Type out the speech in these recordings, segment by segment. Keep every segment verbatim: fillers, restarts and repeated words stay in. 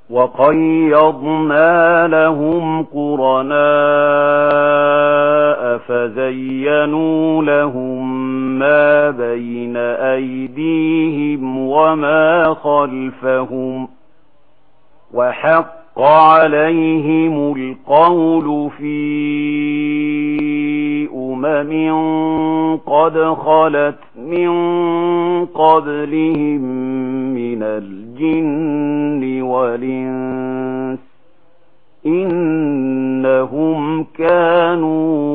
وقيضنا لهم قرناء فزينوا لهم ما بين أيديهم وما خلفهم وحق عليهم القول في أمم قد خلت من قبلهم من الجن والإنس إنهم كانوا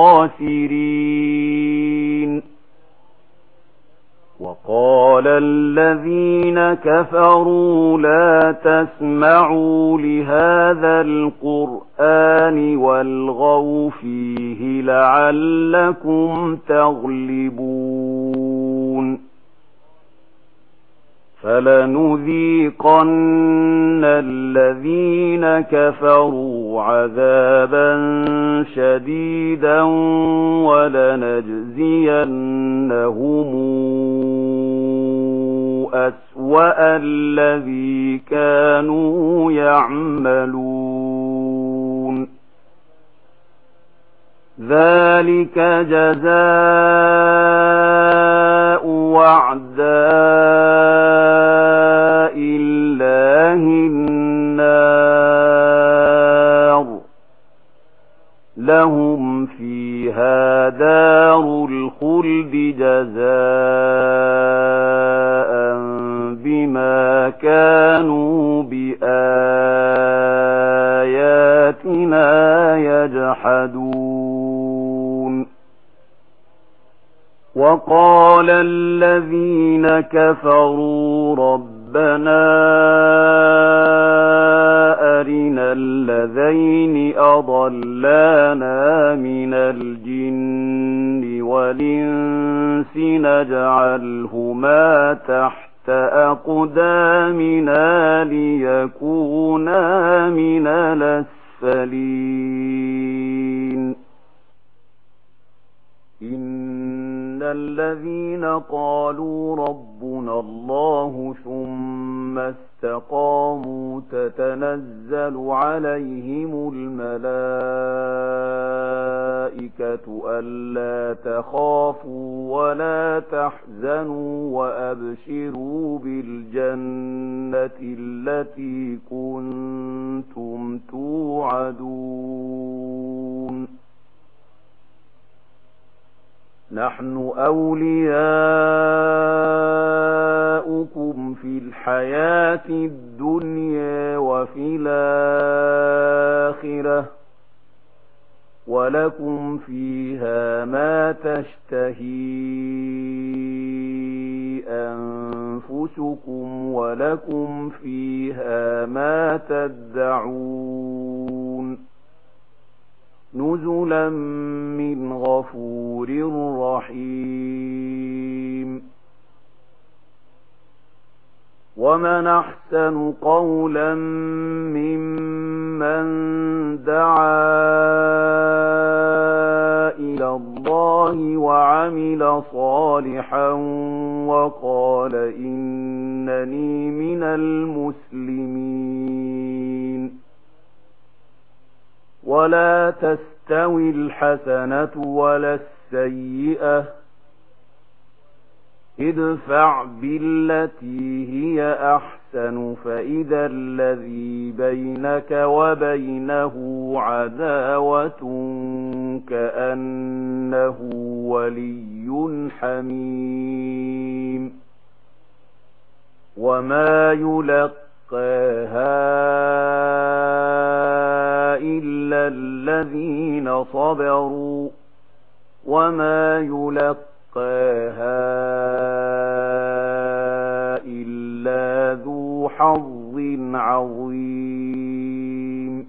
خاسرين. وقال الذين كفروا لا تسمعوا لهذا القرآن والغوا فيه لعلكم تغلبون. فلنذيقن الذين كفروا عذابا شديدا ولنجزينهم أسوأ الذي كانوا يعملون. ذلك جزاء وعداء الله النار لهم فيها دار الخلد جزاء بما كانوا بآياتنا يجحدون. وقال الذين كفروا ربنا أرنا الذين أضلانا من الجن والإنس نجعلهما تحت أقدامنا ليكونا من الأسفلين. إن الذين قالوا ربنا الله ثم استقاموا تتنزل عليهم الملائكة ألا تخافوا ولا تحزنوا وأبشروا بالجنة التي كنتم توعدون. نحن أولياؤكم في الحياة الدنيا وفي الآخرة ولكم فيها ما تشتهي أنفسكم ولكم فيها ما تدعون نزلا من غفور رحيم. ومن أحسن قولا ممن دعا إلى الله وعمل صالحا وقال إنني من المسلمين. ولا تستوي الحسنة ولا السيئة ادفع بالتي هي أحسن فإذا الذي بينك وبينه عداوة كأنه ولي حميم. وما يلقاها إلا الذين صبروا وما يلقاها إلا ذو حظ عظيم.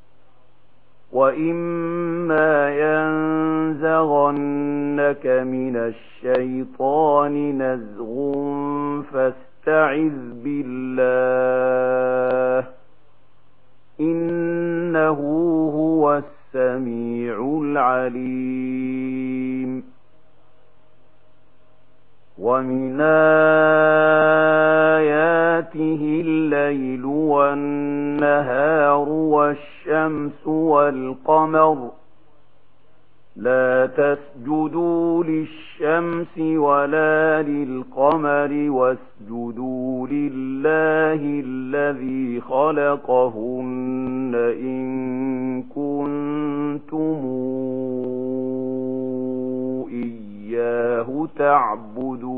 وإما ينزغنك من الشيطان نزغ فاستعذ بالله إنه هو السميع العليم. ومن آياته آياته الليل والنهار والشمس والقمر لا تسجدوا للشمس ولا للقمر واسجدوا لله الذي خلقهن إن كنتم إياه تعبدون